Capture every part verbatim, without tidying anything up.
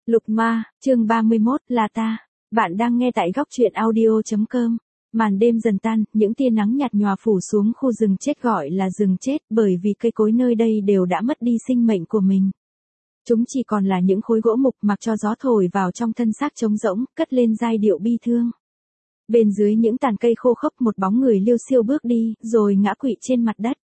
Lục Ma, chương ba mươi mốt, là ta. Bạn đang nghe tại góc truyện audio chấm com. Màn đêm dần tan, những tia nắng nhạt nhòa phủ xuống khu rừng chết gọi là rừng chết bởi vì cây cối nơi đây đều đã mất đi sinh mệnh của mình. Chúng chỉ còn là những khối gỗ mục mặc cho gió thổi vào trong thân xác trống rỗng, cất lên giai điệu bi thương. Bên dưới những tàn cây khô khốc một bóng người liêu xiêu bước đi, rồi ngã quỵ trên mặt đất.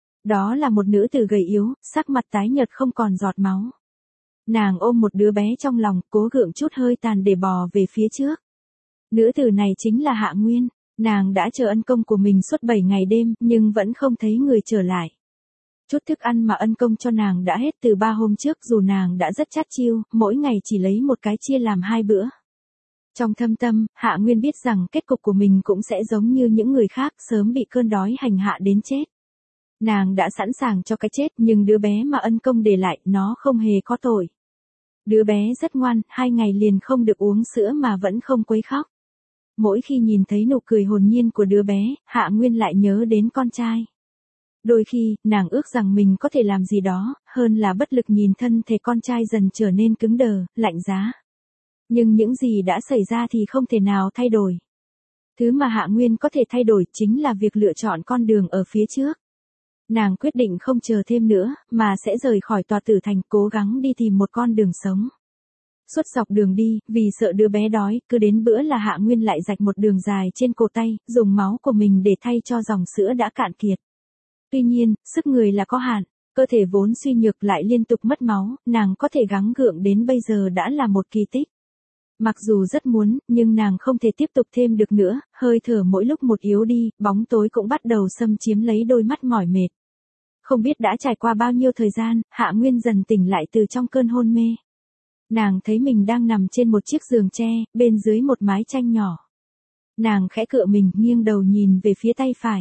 Đó là một nữ tử gầy yếu, sắc mặt tái nhợt không còn giọt máu. Nàng ôm một đứa bé trong lòng, cố gượng chút hơi tàn để bò về phía trước. Nữ tử này chính là Hạ Nguyên, nàng đã chờ ân công của mình suốt bảy ngày đêm, nhưng vẫn không thấy người trở lại. Chút thức ăn mà ân công cho nàng đã hết từ ba hôm trước dù nàng đã rất chát chiu, mỗi ngày chỉ lấy một cái chia làm hai bữa. Trong thâm tâm, Hạ Nguyên biết rằng kết cục của mình cũng sẽ giống như những người khác, sớm bị cơn đói hành hạ đến chết. Nàng đã sẵn sàng cho cái chết nhưng đứa bé mà ân công để lại nó không hề có tội. Đứa bé rất ngoan, hai ngày liền không được uống sữa mà vẫn không quấy khóc. Mỗi khi nhìn thấy nụ cười hồn nhiên của đứa bé, Hạ Nguyên lại nhớ đến con trai. Đôi khi, nàng ước rằng mình có thể làm gì đó, hơn là bất lực nhìn thân thể con trai dần trở nên cứng đờ, lạnh giá. Nhưng những gì đã xảy ra thì không thể nào thay đổi. Thứ mà Hạ Nguyên có thể thay đổi chính là việc lựa chọn con đường ở phía trước. Nàng quyết định không chờ thêm nữa, mà sẽ rời khỏi tòa tử thành cố gắng đi tìm một con đường sống. Suốt dọc đường đi, vì sợ đứa bé đói, cứ đến bữa là Hạ Nguyên lại rạch một đường dài trên cổ tay, dùng máu của mình để thay cho dòng sữa đã cạn kiệt. Tuy nhiên, sức người là có hạn, cơ thể vốn suy nhược lại liên tục mất máu, nàng có thể gắng gượng đến bây giờ đã là một kỳ tích. Mặc dù rất muốn, nhưng nàng không thể tiếp tục thêm được nữa, hơi thở mỗi lúc một yếu đi, bóng tối cũng bắt đầu xâm chiếm lấy đôi mắt mỏi mệt. Không biết đã trải qua bao nhiêu thời gian, Hạ Nguyên dần tỉnh lại từ trong cơn hôn mê. Nàng thấy mình đang nằm trên một chiếc giường tre, bên dưới một mái tranh nhỏ. Nàng khẽ cựa mình, nghiêng đầu nhìn về phía tay phải.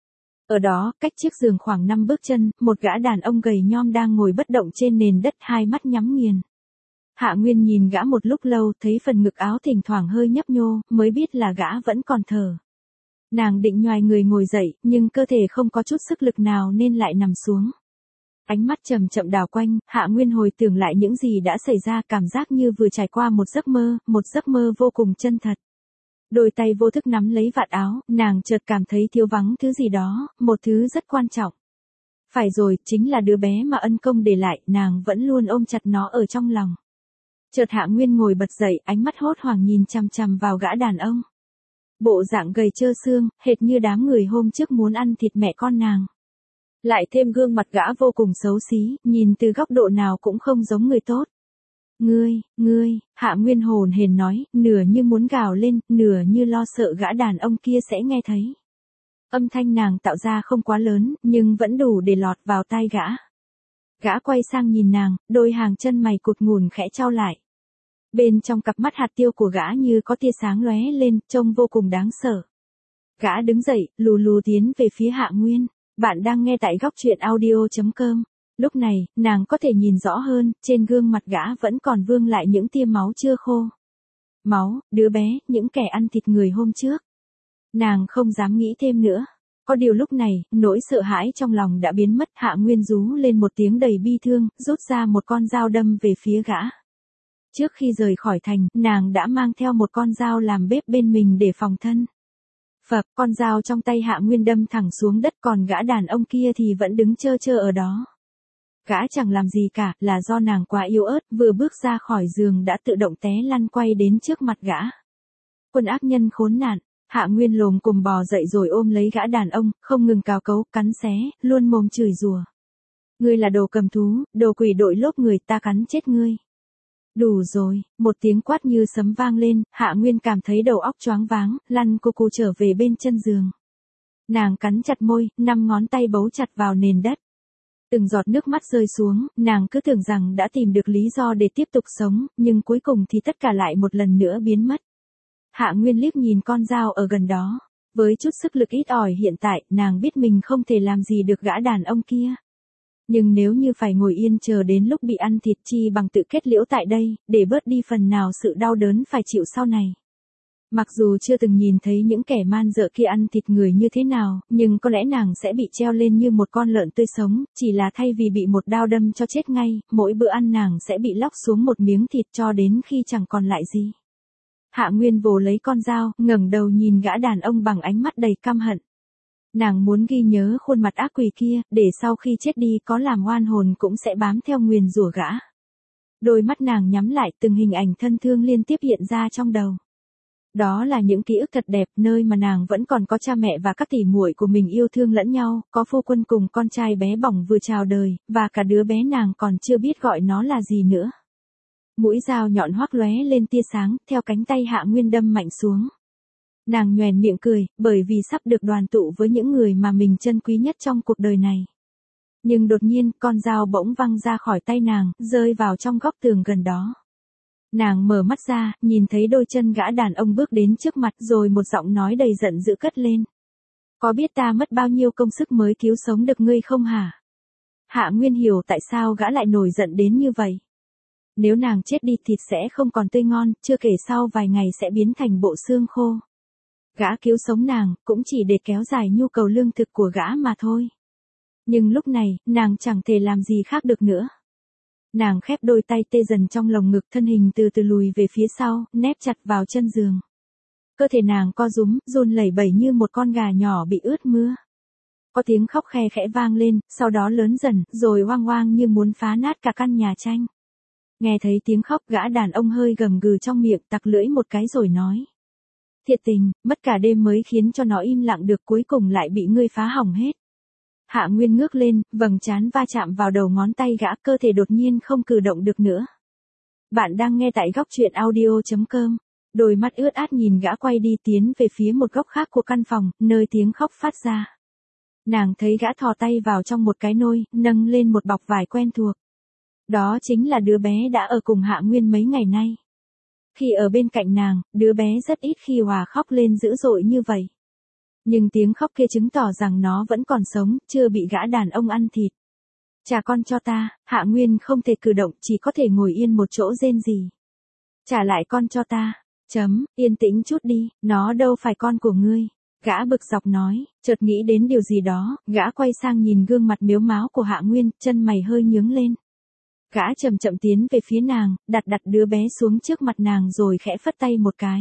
Ở đó, cách chiếc giường khoảng năm bước chân, một gã đàn ông gầy nhom đang ngồi bất động trên nền đất, hai mắt nhắm nghiền. Hạ Nguyên nhìn gã một lúc lâu, thấy phần ngực áo thỉnh thoảng hơi nhấp nhô, mới biết là gã vẫn còn thở. Nàng định nhoài người ngồi dậy, nhưng cơ thể không có chút sức lực nào nên lại nằm xuống. Ánh mắt chậm chậm đảo quanh, Hạ Nguyên hồi tưởng lại những gì đã xảy ra, cảm giác như vừa trải qua một giấc mơ, một giấc mơ vô cùng chân thật. Đôi tay vô thức nắm lấy vạt áo, nàng chợt cảm thấy thiếu vắng thứ gì đó, một thứ rất quan trọng. Phải rồi, chính là đứa bé mà ân công để lại, nàng vẫn luôn ôm chặt nó ở trong lòng. Chợt Hạ Nguyên ngồi bật dậy, ánh mắt hốt hoảng nhìn chằm chằm vào gã đàn ông. Bộ dạng gầy trơ xương, hệt như đám người hôm trước muốn ăn thịt mẹ con nàng. Lại thêm gương mặt gã vô cùng xấu xí, nhìn từ góc độ nào cũng không giống người tốt. Ngươi, ngươi, Hạ Nguyên hồn hển nói, nửa như muốn gào lên, nửa như lo sợ gã đàn ông kia sẽ nghe thấy. Âm thanh nàng tạo ra không quá lớn, nhưng vẫn đủ để lọt vào tai gã. Gã quay sang nhìn nàng, đôi hàng chân mày cụt ngùn khẽ chau lại. Bên trong cặp mắt hạt tiêu của gã như có tia sáng lóe lên, trông vô cùng đáng sợ. Gã đứng dậy, lù lù tiến về phía Hạ Nguyên. Bạn đang nghe tại góc truyện audio chấm com. Lúc này, nàng có thể nhìn rõ hơn, trên gương mặt gã vẫn còn vương lại những tia máu chưa khô. Máu, đứa bé, những kẻ ăn thịt người hôm trước. Nàng không dám nghĩ thêm nữa. Có điều lúc này, nỗi sợ hãi trong lòng đã biến mất. Hạ Nguyên rú lên một tiếng đầy bi thương, rút ra một con dao đâm về phía gã. Trước khi rời khỏi thành, nàng đã mang theo một con dao làm bếp bên mình để phòng thân. Phập, con dao trong tay Hạ Nguyên đâm thẳng xuống đất, còn gã đàn ông kia thì vẫn đứng chơ chơ ở đó. Gã chẳng làm gì cả, là do nàng quá yếu ớt, vừa bước ra khỏi giường đã tự động té lăn quay đến trước mặt gã. Quân ác nhân khốn nạn, Hạ Nguyên lồm cồm bò dậy rồi ôm lấy gã đàn ông, không ngừng cào cấu, cắn xé, luôn mồm chửi rủa. Ngươi là đồ cầm thú, đồ quỷ đội lốt người, ta cắn chết ngươi. Đủ rồi, một tiếng quát như sấm vang lên, Hạ Nguyên cảm thấy đầu óc choáng váng, lăn cô cô trở về bên chân giường. Nàng cắn chặt môi, năm ngón tay bấu chặt vào nền đất. Từng giọt nước mắt rơi xuống, nàng cứ tưởng rằng đã tìm được lý do để tiếp tục sống, nhưng cuối cùng thì tất cả lại một lần nữa biến mất. Hạ Nguyên liếc nhìn con dao ở gần đó. Với chút sức lực ít ỏi hiện tại, nàng biết mình không thể làm gì được gã đàn ông kia. Nhưng nếu như phải ngồi yên chờ đến lúc bị ăn thịt chi bằng tự kết liễu tại đây, để bớt đi phần nào sự đau đớn phải chịu sau này. Mặc dù chưa từng nhìn thấy những kẻ man dợ kia ăn thịt người như thế nào, nhưng có lẽ nàng sẽ bị treo lên như một con lợn tươi sống, chỉ là thay vì bị một đao đâm cho chết ngay, mỗi bữa ăn nàng sẽ bị lóc xuống một miếng thịt cho đến khi chẳng còn lại gì. Hạ Nguyên vồ lấy con dao, ngẩng đầu nhìn gã đàn ông bằng ánh mắt đầy căm hận. Nàng muốn ghi nhớ khuôn mặt ác quỷ kia, để sau khi chết đi có làm oan hồn cũng sẽ bám theo nguyền rủa gã. Đôi mắt nàng nhắm lại, từng hình ảnh thân thương liên tiếp hiện ra trong đầu. Đó là những ký ức thật đẹp, nơi mà nàng vẫn còn có cha mẹ và các tỷ muội của mình yêu thương lẫn nhau, có phu quân cùng con trai bé bỏng vừa chào đời, và cả đứa bé nàng còn chưa biết gọi nó là gì nữa. Mũi dao nhọn hoắc lóe lên tia sáng, theo cánh tay Hạ Nguyên đâm mạnh xuống. Nàng nhoẻn miệng cười, bởi vì sắp được đoàn tụ với những người mà mình trân quý nhất trong cuộc đời này. Nhưng đột nhiên, con dao bỗng văng ra khỏi tay nàng, rơi vào trong góc tường gần đó. Nàng mở mắt ra, nhìn thấy đôi chân gã đàn ông bước đến trước mặt, rồi một giọng nói đầy giận dữ cất lên. Có biết ta mất bao nhiêu công sức mới cứu sống được ngươi không hả? Hạ Nguyên hiểu tại sao gã lại nổi giận đến như vậy. Nếu nàng chết đi thịt sẽ không còn tươi ngon, chưa kể sau vài ngày sẽ biến thành bộ xương khô. Gã cứu sống nàng, cũng chỉ để kéo dài nhu cầu lương thực của gã mà thôi. Nhưng lúc này, nàng chẳng thể làm gì khác được nữa. Nàng khép đôi tay tê dần trong lồng ngực, thân hình từ từ lùi về phía sau, nép chặt vào chân giường. Cơ thể nàng co rúm, run lẩy bẩy như một con gà nhỏ bị ướt mưa. Có tiếng khóc khe khẽ vang lên, sau đó lớn dần, rồi oang oang như muốn phá nát cả căn nhà tranh. Nghe thấy tiếng khóc, gã đàn ông hơi gầm gừ trong miệng, tặc lưỡi một cái rồi nói. Thiệt tình, mất cả đêm mới khiến cho nó im lặng được, cuối cùng lại bị ngươi phá hỏng hết. Hạ Nguyên ngước lên, vầng trán va chạm vào đầu ngón tay gã, cơ thể đột nhiên không cử động được nữa. Bạn đang nghe tại góc truyện audio chấm com. Đôi mắt ướt át nhìn gã quay đi, tiến về phía một góc khác của căn phòng, nơi tiếng khóc phát ra. Nàng thấy gã thò tay vào trong một cái nôi, nâng lên một bọc vải quen thuộc. Đó chính là đứa bé đã ở cùng Hạ Nguyên mấy ngày nay. Khi ở bên cạnh nàng, đứa bé rất ít khi hòa khóc lên dữ dội như vậy. Nhưng tiếng khóc kia chứng tỏ rằng nó vẫn còn sống, chưa bị gã đàn ông ăn thịt. Trả con cho ta. Hạ Nguyên không thể cử động, chỉ có thể ngồi yên một chỗ rên rỉ. Trả lại con cho ta. Chấm, yên tĩnh chút đi, nó đâu phải con của ngươi. Gã bực dọc nói, chợt nghĩ đến điều gì đó, gã quay sang nhìn gương mặt mếu máo của Hạ Nguyên, chân mày hơi nhướng lên. Gã chậm chậm tiến về phía nàng, đặt đặt đứa bé xuống trước mặt nàng rồi khẽ phất tay một cái.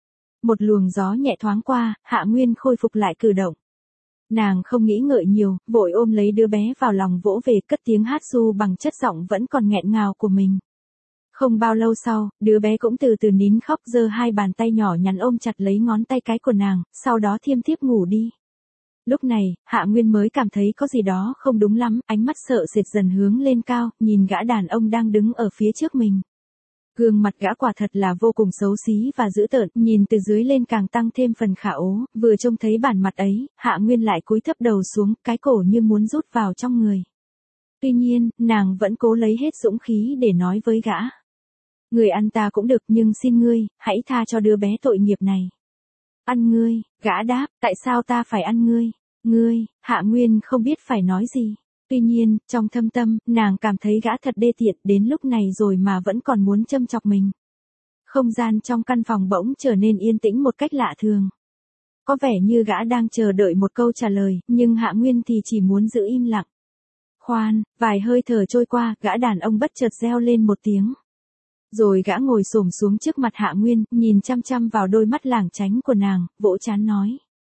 Một luồng gió nhẹ thoáng qua, Hạ Nguyên khôi phục lại cử động. Nàng không nghĩ ngợi nhiều, vội ôm lấy đứa bé vào lòng vỗ về, cất tiếng hát ru bằng chất giọng vẫn còn nghẹn ngào của mình. Không bao lâu sau, đứa bé cũng từ từ nín khóc, giơ hai bàn tay nhỏ nhắn ôm chặt lấy ngón tay cái của nàng, sau đó thiêm thiếp ngủ đi. Lúc này, Hạ Nguyên mới cảm thấy có gì đó không đúng lắm, ánh mắt sợ sệt dần hướng lên cao, nhìn gã đàn ông đang đứng ở phía trước mình. Gương mặt gã quả thật là vô cùng xấu xí và dữ tợn, nhìn từ dưới lên càng tăng thêm phần khả ố, vừa trông thấy bản mặt ấy, Hạ Nguyên lại cúi thấp đầu xuống, cái cổ như muốn rút vào trong người. Tuy nhiên, nàng vẫn cố lấy hết dũng khí để nói với gã. Người ăn ta cũng được, nhưng xin ngươi, hãy tha cho đứa bé tội nghiệp này. Ăn ngươi, gã đáp, tại sao ta phải ăn ngươi? Ngươi, Hạ Nguyên không biết phải nói gì. Tuy nhiên, trong thâm tâm, nàng cảm thấy gã thật đê tiện, đến lúc này rồi mà vẫn còn muốn châm chọc mình. Không gian trong căn phòng bỗng trở nên yên tĩnh một cách lạ thường. Có vẻ như gã đang chờ đợi một câu trả lời, nhưng Hạ Nguyên thì chỉ muốn giữ im lặng. Khoan, vài hơi thở trôi qua, gã đàn ông bất chợt reo lên một tiếng. Rồi gã ngồi xổm xuống trước mặt Hạ Nguyên, nhìn chăm chăm vào đôi mắt lảng tránh của nàng, vỗ trán nói.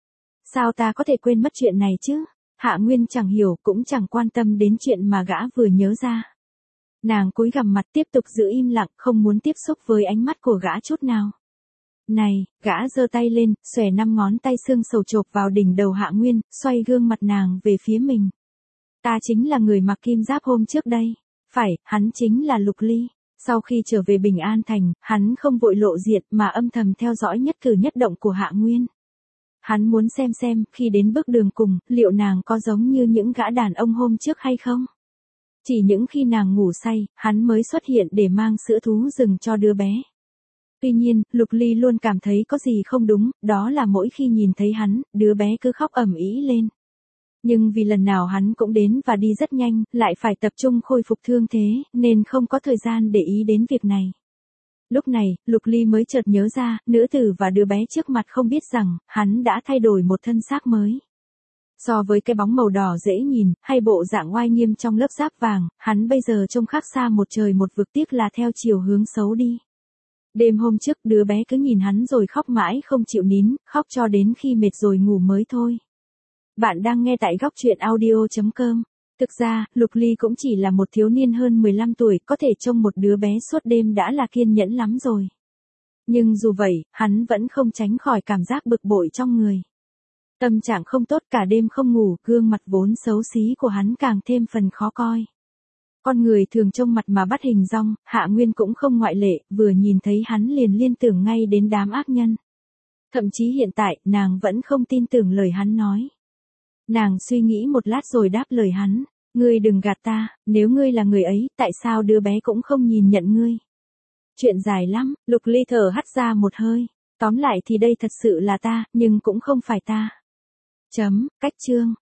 Sao ta có thể quên mất chuyện này chứ? Hạ Nguyên chẳng hiểu, cũng chẳng quan tâm đến chuyện mà gã vừa nhớ ra. Nàng cúi gằm mặt tiếp tục giữ im lặng, không muốn tiếp xúc với ánh mắt của gã chút nào. Này, gã giơ tay lên, xòe năm ngón tay xương sầu chộp vào đỉnh đầu Hạ Nguyên, xoay gương mặt nàng về phía mình. Ta chính là người mặc kim giáp hôm trước đây. Phải, hắn chính là Lục Ly. Sau khi trở về Bình An Thành, hắn không vội lộ diện mà âm thầm theo dõi nhất cử nhất động của Hạ Nguyên. Hắn muốn xem xem, khi đến bước đường cùng, liệu nàng có giống như những gã đàn ông hôm trước hay không? Chỉ những khi nàng ngủ say, hắn mới xuất hiện để mang sữa thú rừng cho đứa bé. Tuy nhiên, Lục Ly luôn cảm thấy có gì không đúng, đó là mỗi khi nhìn thấy hắn, đứa bé cứ khóc ầm ĩ lên. Nhưng vì lần nào hắn cũng đến và đi rất nhanh, lại phải tập trung khôi phục thương thế, nên không có thời gian để ý đến việc này. Lúc này, Lục Ly mới chợt nhớ ra, nữ tử và đứa bé trước mặt không biết rằng, hắn đã thay đổi một thân xác mới. So với cái bóng màu đỏ dễ nhìn, hay bộ dạng oai nghiêm trong lớp giáp vàng, hắn bây giờ trông khác xa một trời một vực, tiếc là theo chiều hướng xấu đi. Đêm hôm trước đứa bé cứ nhìn hắn rồi khóc mãi không chịu nín, khóc cho đến khi mệt rồi ngủ mới thôi. Bạn đang nghe tại góc truyện audio chấm com. Thực ra, Lục Ly cũng chỉ là một thiếu niên hơn mười lăm tuổi, có thể trông một đứa bé suốt đêm đã là kiên nhẫn lắm rồi. Nhưng dù vậy, hắn vẫn không tránh khỏi cảm giác bực bội trong người. Tâm trạng không tốt, cả đêm không ngủ, gương mặt vốn xấu xí của hắn càng thêm phần khó coi. Con người thường trông mặt mà bắt hình dong, Hạ Nguyên cũng không ngoại lệ, vừa nhìn thấy hắn liền liên tưởng ngay đến đám ác nhân. Thậm chí hiện tại, nàng vẫn không tin tưởng lời hắn nói. Nàng suy nghĩ một lát rồi đáp lời hắn, ngươi đừng gạt ta, nếu ngươi là người ấy, tại sao đứa bé cũng không nhìn nhận ngươi? Chuyện dài lắm, Lục Ly thở hắt ra một hơi, tóm lại thì đây thật sự là ta, nhưng cũng không phải ta. Chấm, cách chương.